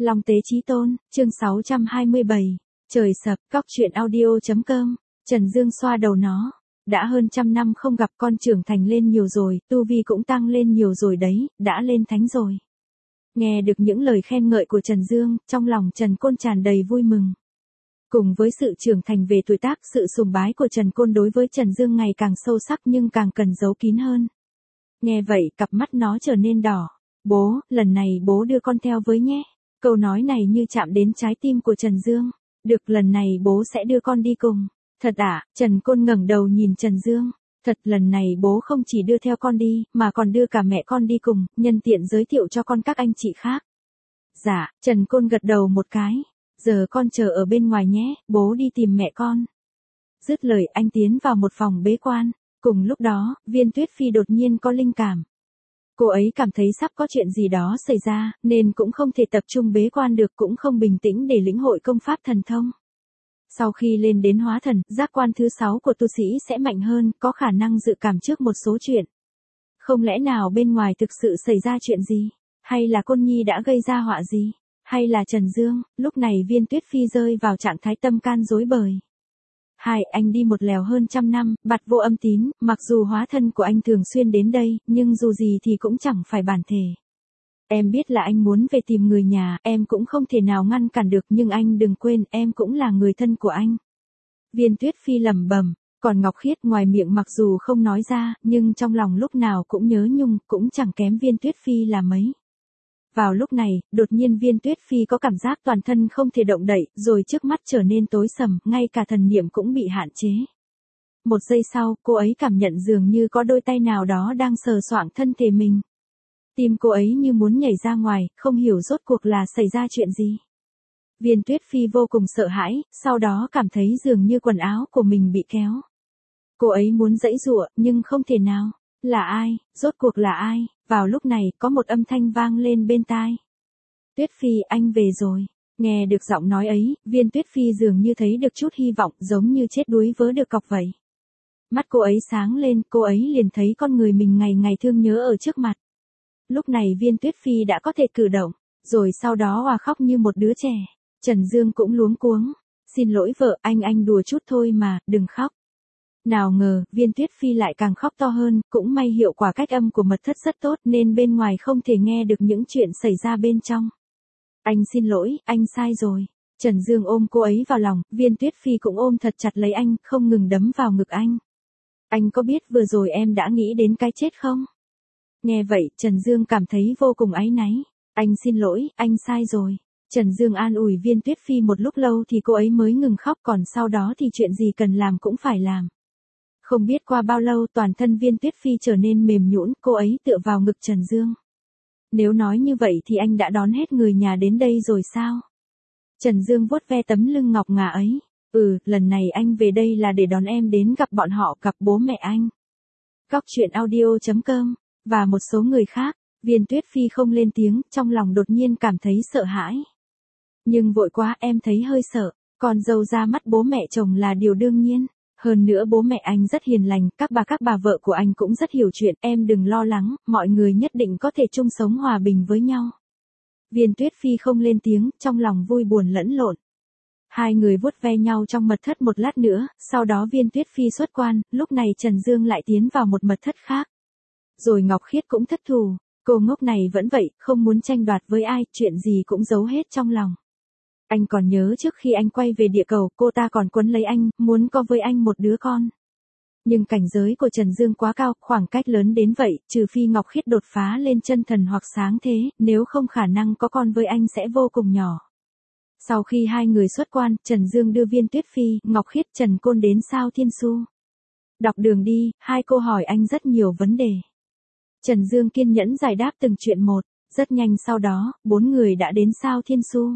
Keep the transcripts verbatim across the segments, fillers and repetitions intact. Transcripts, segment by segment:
Long Tế Chí Tôn, chương sáu trăm hai mươi bảy, trời sập, góc truyện audio.com, Trần Dương xoa đầu nó. Đã hơn trăm năm không gặp, con trưởng thành lên nhiều rồi, tu vi cũng tăng lên nhiều rồi đấy, đã lên thánh rồi. Nghe được những lời khen ngợi của Trần Dương, trong lòng Trần Côn tràn đầy vui mừng. Cùng với sự trưởng thành về tuổi tác, sự sùng bái của Trần Côn đối với Trần Dương ngày càng sâu sắc nhưng càng cần giấu kín hơn. Nghe vậy, cặp mắt nó trở nên đỏ. Bố, lần này bố đưa con theo với nhé. Câu nói này như chạm đến trái tim của Trần Dương. Được, lần này bố sẽ đưa con đi cùng. Thật à? Trần Côn ngẩng đầu nhìn Trần Dương. Thật, lần này bố không chỉ đưa theo con đi, mà còn đưa cả mẹ con đi cùng, nhân tiện giới thiệu cho con các anh chị khác. Dạ, Trần Côn gật đầu một cái. Giờ con chờ ở bên ngoài nhé, bố đi tìm mẹ con. Dứt lời anh tiến vào một phòng bế quan. Cùng lúc đó, Viên Tuyết Phi đột nhiên có linh cảm. Cô ấy cảm thấy sắp có chuyện gì đó xảy ra, nên cũng không thể tập trung bế quan được, cũng không bình tĩnh để lĩnh hội công pháp thần thông. Sau khi lên đến hóa thần, giác quan thứ sáu của tu sĩ sẽ mạnh hơn, có khả năng dự cảm trước một số chuyện. Không lẽ nào bên ngoài thực sự xảy ra chuyện gì? Hay là Côn Nhi đã gây ra họa gì? Hay là Trần Dương? Lúc này Viên Tuyết Phi rơi vào trạng thái tâm can rối bời. Hai, anh đi một lèo hơn trăm năm, Bạt Vô Âm Tín, mặc dù hóa thân của anh thường xuyên đến đây, nhưng dù gì thì cũng chẳng phải bản thể. Em biết là anh muốn về tìm người nhà, em cũng không thể nào ngăn cản được, nhưng anh đừng quên, em cũng là người thân của anh. Viên Tuyết Phi lẩm bẩm, còn Ngọc Khiết ngoài miệng mặc dù không nói ra, nhưng trong lòng lúc nào cũng nhớ nhung, cũng chẳng kém Viên Tuyết Phi là mấy. Vào lúc này, đột nhiên Viên Tuyết Phi có cảm giác toàn thân không thể động đậy, rồi trước mắt trở nên tối sầm, ngay cả thần niệm cũng bị hạn chế. Một giây sau, cô ấy cảm nhận dường như có đôi tay nào đó đang sờ soạng thân thể mình. Tim cô ấy như muốn nhảy ra ngoài, không hiểu rốt cuộc là xảy ra chuyện gì. Viên Tuyết Phi vô cùng sợ hãi, sau đó cảm thấy dường như quần áo của mình bị kéo. Cô ấy muốn giãy giụa, nhưng không thể nào. Là ai? Rốt cuộc là ai? Vào lúc này, có một âm thanh vang lên bên tai. Tuyết Phi, anh về rồi. Nghe được giọng nói ấy, Viên Tuyết Phi dường như thấy được chút hy vọng, giống như chết đuối vớ được cọc vậy. Mắt cô ấy sáng lên, cô ấy liền thấy con người mình ngày ngày thương nhớ ở trước mặt. Lúc này Viên Tuyết Phi đã có thể cử động, rồi sau đó òa khóc như một đứa trẻ. Trần Dương cũng luống cuống. Xin lỗi vợ, anh anh đùa chút thôi mà, đừng khóc. Nào ngờ, Viên Tuyết Phi lại càng khóc to hơn, cũng may hiệu quả cách âm của mật thất rất tốt nên bên ngoài không thể nghe được những chuyện xảy ra bên trong. Anh xin lỗi, anh sai rồi. Trần Dương ôm cô ấy vào lòng, Viên Tuyết Phi cũng ôm thật chặt lấy anh, không ngừng đấm vào ngực anh. Anh có biết vừa rồi em đã nghĩ đến cái chết không? Nghe vậy, Trần Dương cảm thấy vô cùng áy náy. Anh xin lỗi, anh sai rồi. Trần Dương an ủi Viên Tuyết Phi một lúc lâu thì cô ấy mới ngừng khóc, còn sau đó thì chuyện gì cần làm cũng phải làm. Không biết qua bao lâu toàn thân Viên Tuyết Phi trở nên mềm nhũn, cô ấy tựa vào ngực Trần Dương. Nếu nói như vậy thì anh đã đón hết người nhà đến đây rồi sao? Trần Dương vuốt ve tấm lưng ngọc ngà ấy. Ừ, lần này anh về đây là để đón em đến gặp bọn họ, gặp bố mẹ anh. Góc truyện audio.com, và một số người khác. Viên Tuyết Phi không lên tiếng, trong lòng đột nhiên cảm thấy sợ hãi. Nhưng vội quá, em thấy hơi sợ, con dâu ra mắt bố mẹ chồng là điều đương nhiên. Hơn nữa bố mẹ anh rất hiền lành, các bà các bà vợ của anh cũng rất hiểu chuyện, em đừng lo lắng, mọi người nhất định có thể chung sống hòa bình với nhau. Viên Tuyết Phi không lên tiếng, trong lòng vui buồn lẫn lộn. Hai người vuốt ve nhau trong mật thất một lát nữa, sau đó Viên Tuyết Phi xuất quan, lúc này Trần Dương lại tiến vào một mật thất khác. Rồi Ngọc Khiết cũng thất thù, cô ngốc này vẫn vậy, không muốn tranh đoạt với ai, chuyện gì cũng giấu hết trong lòng. Anh còn nhớ trước khi anh quay về địa cầu, cô ta còn quấn lấy anh, muốn có với anh một đứa con. Nhưng cảnh giới của Trần Dương quá cao, khoảng cách lớn đến vậy, trừ phi Ngọc Khiết đột phá lên chân thần hoặc sáng thế, nếu không khả năng có con với anh sẽ vô cùng nhỏ. Sau khi hai người xuất quan, Trần Dương đưa Viên Tuyết Phi, Ngọc Khiết, Trần Côn đến Sao Thiên Su. Đọc đường đi, hai cô hỏi anh rất nhiều vấn đề. Trần Dương kiên nhẫn giải đáp từng chuyện một, rất nhanh sau đó, bốn người đã đến Sao Thiên Su.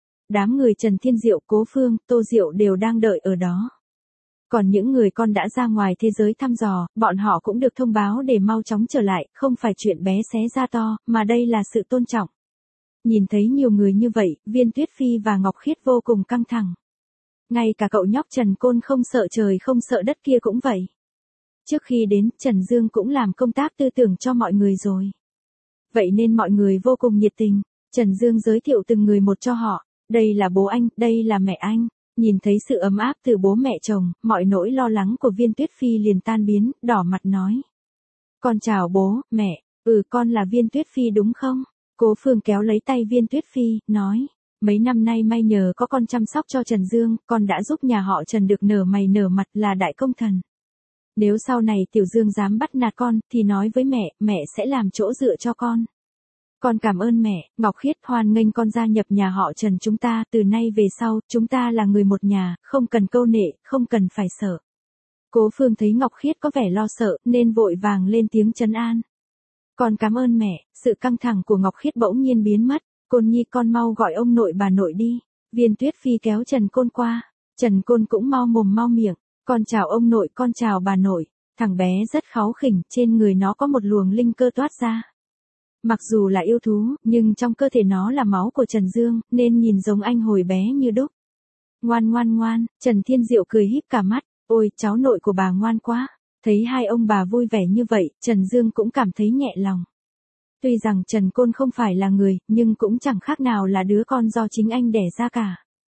Đám người Trần Thiên Diệu, Cố Phương, Tô Diệu đều đang đợi ở đó. Còn những người con đã ra ngoài thế giới thăm dò, bọn họ cũng được thông báo để mau chóng trở lại, không phải chuyện bé xé ra to, mà đây là sự tôn trọng. Nhìn thấy nhiều người như vậy, Viên Tuyết Phi và Ngọc Khiết vô cùng căng thẳng. Ngay cả cậu nhóc Trần Côn không sợ trời không sợ đất kia cũng vậy. Trước khi đến, Trần Dương cũng làm công tác tư tưởng cho mọi người rồi. Vậy nên mọi người vô cùng nhiệt tình. Trần Dương giới thiệu từng người một cho họ. Đây là bố anh, đây là mẹ anh. Nhìn thấy sự ấm áp từ bố mẹ chồng, mọi nỗi lo lắng của Viên Tuyết Phi liền tan biến, đỏ mặt nói. Con chào bố, mẹ, ừ con là Viên Tuyết Phi đúng không? Cố Phương kéo lấy tay Viên Tuyết Phi, nói. Mấy năm nay may nhờ có con chăm sóc cho Trần Dương, con đã giúp nhà họ Trần được nở mày nở mặt là đại công thần. Nếu sau này Tiểu Dương dám bắt nạt con, thì nói với mẹ, mẹ sẽ làm chỗ dựa cho con. Con cảm ơn mẹ, Ngọc Khiết hoan nghênh con gia nhập nhà họ Trần chúng ta, từ nay về sau, chúng ta là người một nhà, không cần câu nệ, không cần phải sợ. Cố Phương thấy Ngọc Khiết có vẻ lo sợ, nên vội vàng lên tiếng trấn an. Con cảm ơn mẹ, sự căng thẳng của Ngọc Khiết bỗng nhiên biến mất, Côn Nhi con mau gọi ông nội bà nội đi. Viên Tuyết Phi kéo Trần Côn qua, Trần Côn cũng mau mồm mau miệng, con chào ông nội, con chào bà nội. Thằng bé rất kháu khỉnh, trên người nó có một luồng linh cơ toát ra. Mặc dù là yêu thú, nhưng trong cơ thể nó là máu của Trần Dương, nên nhìn giống anh hồi bé như đúc. Ngoan ngoan ngoan, Trần Thiên Diệu cười híp cả mắt, ôi cháu nội của bà ngoan quá. Thấy hai ông bà vui vẻ như vậy, Trần Dương cũng cảm thấy nhẹ lòng. Tuy rằng Trần Côn không phải là người, nhưng cũng chẳng khác nào là đứa con do chính anh đẻ ra cả.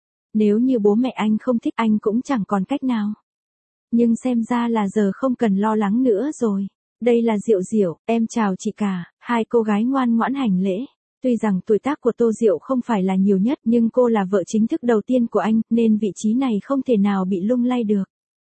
Nếu như bố mẹ anh không thích anh cũng chẳng còn cách nào. Nhưng xem ra là giờ không cần lo lắng nữa rồi. Đây là Diệu Diệu, em chào chị cả. Hai cô gái ngoan ngoãn hành lễ. Tuy rằng tuổi tác của Tô Diệu không phải là nhiều nhất, nhưng cô là vợ chính thức đầu tiên của anh, nên vị trí này không thể nào bị lung lay được.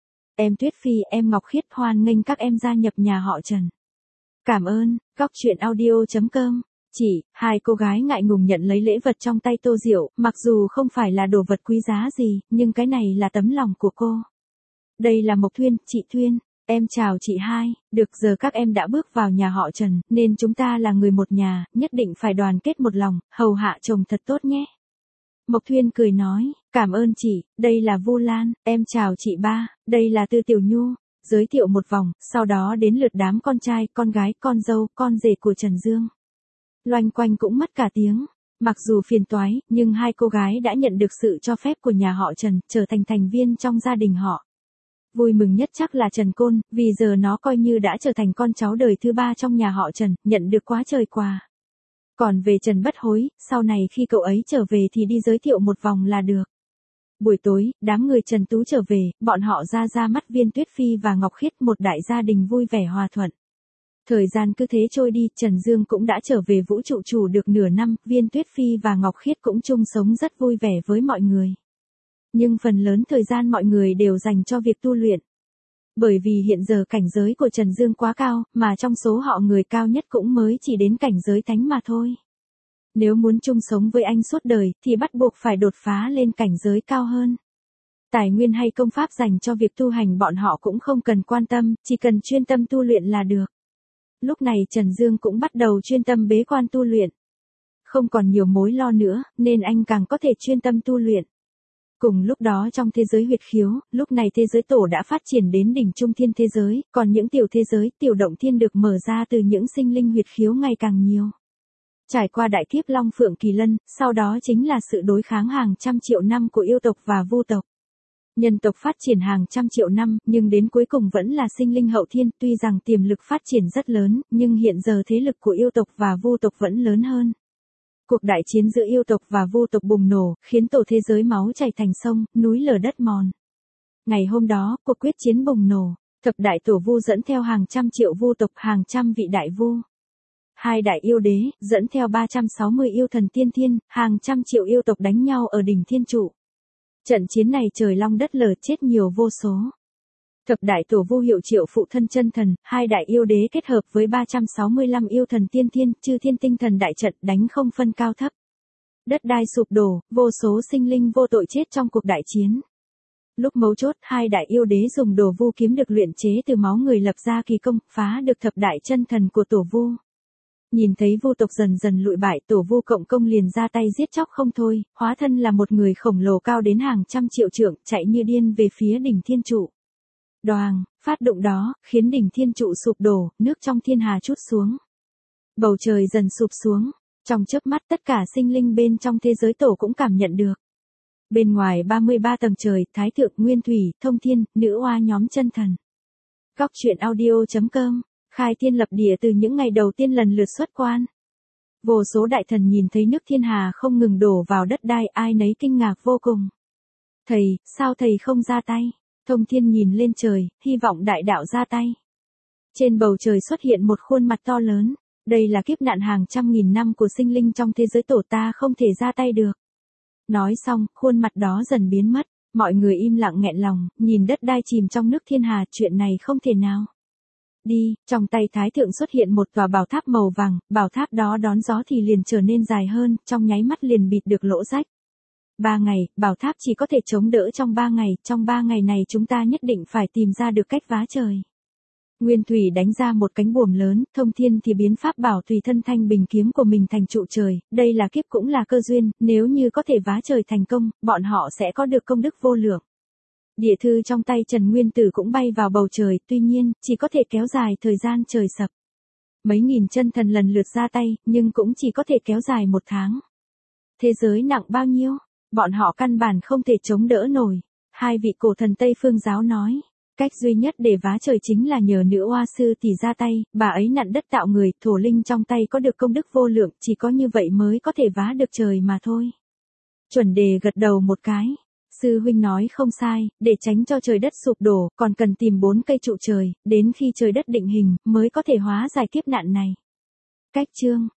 Em Tuyết Phi, em Ngọc Khiết hoan nghênh các em gia nhập nhà họ Trần. Cảm ơn, góc truyện audio chấm com. Chỉ, hai cô gái ngại ngùng nhận lấy lễ vật trong tay Tô Diệu, mặc dù không phải là đồ vật quý giá gì, nhưng cái này là tấm lòng của cô. Đây là Mộc Thuyên, chị Thuyên. Em chào chị hai, được giờ các em đã bước vào nhà họ Trần, nên chúng ta là người một nhà, nhất định phải đoàn kết một lòng, hầu hạ chồng thật tốt nhé. Mộc Thuyên cười nói, cảm ơn chị, đây là Vu Lan, em chào chị ba, đây là Tư Tiểu Nhu, giới thiệu một vòng, sau đó đến lượt đám con trai, con gái, con dâu, con rể của Trần Dương. Loanh quanh cũng mất cả tiếng, mặc dù phiền toái, nhưng hai cô gái đã nhận được sự cho phép của nhà họ Trần, trở thành thành viên trong gia đình họ. Vui mừng nhất chắc là Trần Côn, vì giờ nó coi như đã trở thành con cháu đời thứ ba trong nhà họ Trần, nhận được quá trời quà. Còn về Trần Bất Hối, sau này khi cậu ấy trở về thì đi giới thiệu một vòng là được. Buổi tối, đám người Trần Tú trở về, bọn họ ra ra mắt Viên Tuyết Phi và Ngọc Khiết, một đại gia đình vui vẻ hòa thuận. Thời gian cứ thế trôi đi, Trần Dương cũng đã trở về vũ trụ chủ được nửa năm, Viên Tuyết Phi và Ngọc Khiết cũng chung sống rất vui vẻ với mọi người. Nhưng phần lớn thời gian mọi người đều dành cho việc tu luyện. Bởi vì hiện giờ cảnh giới của Trần Dương quá cao, mà trong số họ người cao nhất cũng mới chỉ đến cảnh giới thánh mà thôi. Nếu muốn chung sống với anh suốt đời, thì bắt buộc phải đột phá lên cảnh giới cao hơn. Tài nguyên hay công pháp dành cho việc tu hành bọn họ cũng không cần quan tâm, chỉ cần chuyên tâm tu luyện là được. Lúc này Trần Dương cũng bắt đầu chuyên tâm bế quan tu luyện. Không còn nhiều mối lo nữa, nên anh càng có thể chuyên tâm tu luyện. Cùng lúc đó trong thế giới huyệt khiếu, lúc này thế giới tổ đã phát triển đến đỉnh trung thiên thế giới, còn những tiểu thế giới, tiểu động thiên được mở ra từ những sinh linh huyệt khiếu ngày càng nhiều. Trải qua đại kiếp Long Phượng Kỳ Lân, sau đó chính là sự đối kháng hàng trăm triệu năm của yêu tộc và vu tộc. Nhân tộc phát triển hàng trăm triệu năm, nhưng đến cuối cùng vẫn là sinh linh hậu thiên, tuy rằng tiềm lực phát triển rất lớn, nhưng hiện giờ thế lực của yêu tộc và vu tộc vẫn lớn hơn. Cuộc đại chiến giữa yêu tộc và vu tộc bùng nổ, khiến tổ thế giới máu chảy thành sông, núi lở đất mòn. Ngày hôm đó, cuộc quyết chiến bùng nổ, thập đại tổ vu dẫn theo hàng trăm triệu vu tộc, hàng trăm vị đại vu. Hai đại yêu đế, dẫn theo ba trăm sáu mươi yêu thần tiên thiên, hàng trăm triệu yêu tộc đánh nhau ở đỉnh thiên trụ. Trận chiến này trời long đất lở, chết nhiều vô số. Thập đại tổ vu hiệu triệu phụ thân chân thần, hai đại yêu đế kết hợp với ba trăm sáu mươi lăm yêu thần tiên thiên, chư thiên tinh thần đại trận đánh không phân cao thấp. Đất đai sụp đổ, vô số sinh linh vô tội chết trong cuộc đại chiến. Lúc mấu chốt, hai đại yêu đế dùng đồ vu kiếm được luyện chế từ máu người lập ra kỳ công, phá được thập đại chân thần của tổ vu. Nhìn thấy vu tộc dần dần lụi bại, tổ vu cộng công liền ra tay giết chóc không thôi, hóa thân là một người khổng lồ cao đến hàng trăm triệu trượng, chạy như điên về phía đỉnh thiên trụ. Đoàng, phát động đó, khiến đỉnh thiên trụ sụp đổ, nước trong thiên hà trút xuống. Bầu trời dần sụp xuống, trong chớp mắt tất cả sinh linh bên trong thế giới tổ cũng cảm nhận được. Bên ngoài ba mươi ba tầng trời, Thái Thượng, Nguyên Thủy, Thông Thiên, Nữ Oa nhóm chân thần. Góc truyện audio chấm com, khai thiên lập địa từ những ngày đầu tiên lần lượt xuất quan. Vô số đại thần nhìn thấy nước thiên hà không ngừng đổ vào đất đai, ai nấy kinh ngạc vô cùng. Thầy, sao thầy không ra tay? Thông Thiên nhìn lên trời, hy vọng đại đạo ra tay. Trên bầu trời xuất hiện một khuôn mặt to lớn. Đây là kiếp nạn hàng trăm nghìn năm của sinh linh trong thế giới tổ, ta không thể ra tay được. Nói xong, khuôn mặt đó dần biến mất. Mọi người im lặng nghẹn lòng, nhìn đất đai chìm trong nước thiên hà, chuyện này không thể nào. Đi, trong tay Thái Thượng xuất hiện một tòa bảo tháp màu vàng, bảo tháp đó đón gió thì liền trở nên dài hơn, trong nháy mắt liền bịt được lỗ rách. Ba ngày, bảo tháp chỉ có thể chống đỡ trong ba ngày, trong ba ngày này chúng ta nhất định phải tìm ra được cách vá trời. Nguyên Thủy đánh ra một cánh buồm lớn, Thông Thiên thì biến pháp bảo tùy thân thanh bình kiếm của mình thành trụ trời, đây là kiếp cũng là cơ duyên, nếu như có thể vá trời thành công, bọn họ sẽ có được công đức vô lượng. Địa thư trong tay Trần Nguyên Tử cũng bay vào bầu trời, tuy nhiên, chỉ có thể kéo dài thời gian trời sập. Mấy nghìn chân thần lần lượt ra tay, nhưng cũng chỉ có thể kéo dài một tháng. Thế giới nặng bao nhiêu? Bọn họ căn bản không thể chống đỡ nổi. Hai vị cổ thần Tây Phương giáo nói, cách duy nhất để vá trời chính là nhờ nữ oa sư tỷ ra tay, bà ấy nặn đất tạo người, thổ linh trong tay có được công đức vô lượng, chỉ có như vậy mới có thể vá được trời mà thôi. Chuẩn Đề gật đầu một cái. Sư huynh nói không sai, để tránh cho trời đất sụp đổ, còn cần tìm bốn cây trụ trời, đến khi trời đất định hình, mới có thể hóa giải kiếp nạn này. Cách chương